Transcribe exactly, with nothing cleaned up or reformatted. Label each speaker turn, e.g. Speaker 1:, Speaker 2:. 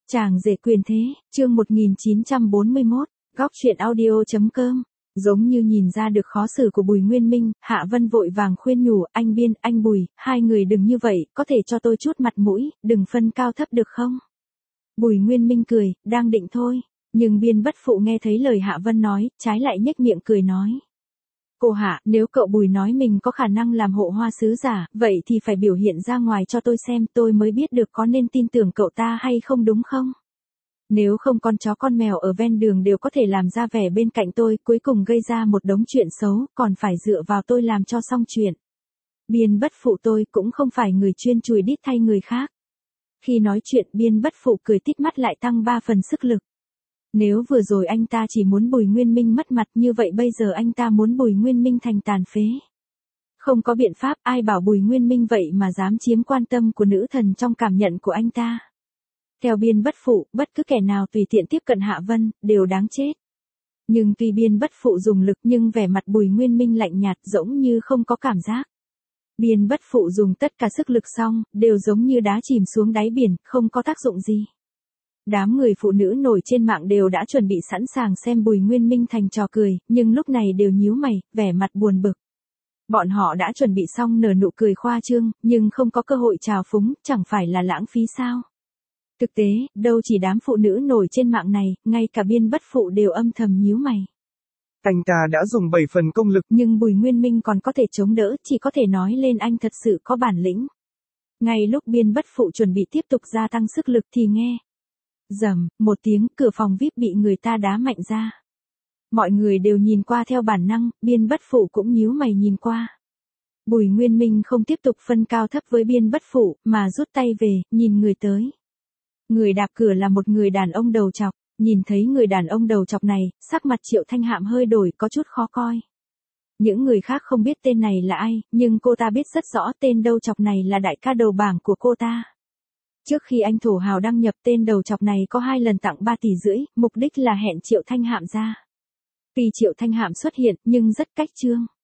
Speaker 1: Chàng rể quyền thế, chương một nghìn chín trăm bốn mươi mốt, góc truyện audio.com. Giống như nhìn ra được khó xử của Bùi Nguyên Minh, Hạ Vân vội vàng khuyên nhủ, anh Biên, anh Bùi, hai người đừng như vậy, có thể cho tôi chút mặt mũi, đừng phân cao thấp được không? Bùi Nguyên Minh cười, đang định thôi, nhưng Biên bất phụ nghe thấy lời Hạ Vân nói, trái lại nhếch miệng cười nói. Cô Hạ, nếu cậu Bùi nói mình có khả năng làm hộ hoa sứ giả, vậy thì phải biểu hiện ra ngoài cho tôi xem, tôi mới biết được có nên tin tưởng cậu ta hay không, đúng không? Nếu không con chó con mèo ở ven đường đều có thể làm ra vẻ bên cạnh tôi, cuối cùng gây ra một đống chuyện xấu, còn phải dựa vào tôi làm cho xong chuyện. Biên bất phụ tôi cũng không phải người chuyên chùi đít thay người khác. Khi nói chuyện Biên bất phụ cười tít mắt lại tăng ba phần sức lực. Nếu vừa rồi anh ta chỉ muốn Bùi Nguyên Minh mất mặt, như vậy bây giờ anh ta muốn Bùi Nguyên Minh thành tàn phế. Không có biện pháp, ai bảo Bùi Nguyên Minh vậy mà dám chiếm quan tâm của nữ thần trong cảm nhận của anh ta. Theo Biên bất phụ, bất cứ kẻ nào tùy tiện tiếp cận Hạ Vân, đều đáng chết. Nhưng tuy Biên bất phụ dùng lực nhưng vẻ mặt Bùi Nguyên Minh lạnh nhạt giống như không có cảm giác. Biên bất phụ dùng tất cả sức lực xong, đều giống như đá chìm xuống đáy biển, không có tác dụng gì. Đám người phụ nữ nổi trên mạng đều đã chuẩn bị sẵn sàng xem Bùi Nguyên Minh thành trò cười, nhưng lúc này đều nhíu mày, vẻ mặt buồn bực. Bọn họ đã chuẩn bị xong nở nụ cười khoa trương, nhưng không có cơ hội trào phúng, chẳng phải là lãng phí sao? Thực tế, đâu chỉ đám phụ nữ nổi trên mạng này, ngay cả Biên bất phụ đều âm thầm nhíu mày.
Speaker 2: Anh ta đã dùng bảy phần công lực,
Speaker 1: nhưng Bùi Nguyên Minh còn có thể chống đỡ, chỉ có thể nói lên anh thật sự có bản lĩnh. Ngay lúc Biên bất phụ chuẩn bị tiếp tục gia tăng sức lực thì nghe. Rầm, một tiếng, cửa phòng vi ai pi bị người ta đá mạnh ra. Mọi người đều nhìn qua theo bản năng, Biên bất phụ cũng nhíu mày nhìn qua. Bùi Nguyên Minh không tiếp tục phân cao thấp với Biên bất phụ, mà rút tay về, nhìn người tới. Người đạp cửa là một người đàn ông đầu trọc, nhìn thấy người đàn ông đầu trọc này, sắc mặt Triệu Thanh Hạm hơi đổi, có chút khó coi. Những người khác không biết tên này là ai, nhưng cô ta biết rất rõ tên đầu trọc này là đại ca đầu bảng của cô ta. Trước khi anh thổ hào đăng nhập, tên đầu trọc này có hai lần tặng ba tỷ rưỡi, mục đích là hẹn Triệu Thanh Hạm ra. Tuy Triệu Thanh Hạm xuất hiện, nhưng rất cách chương.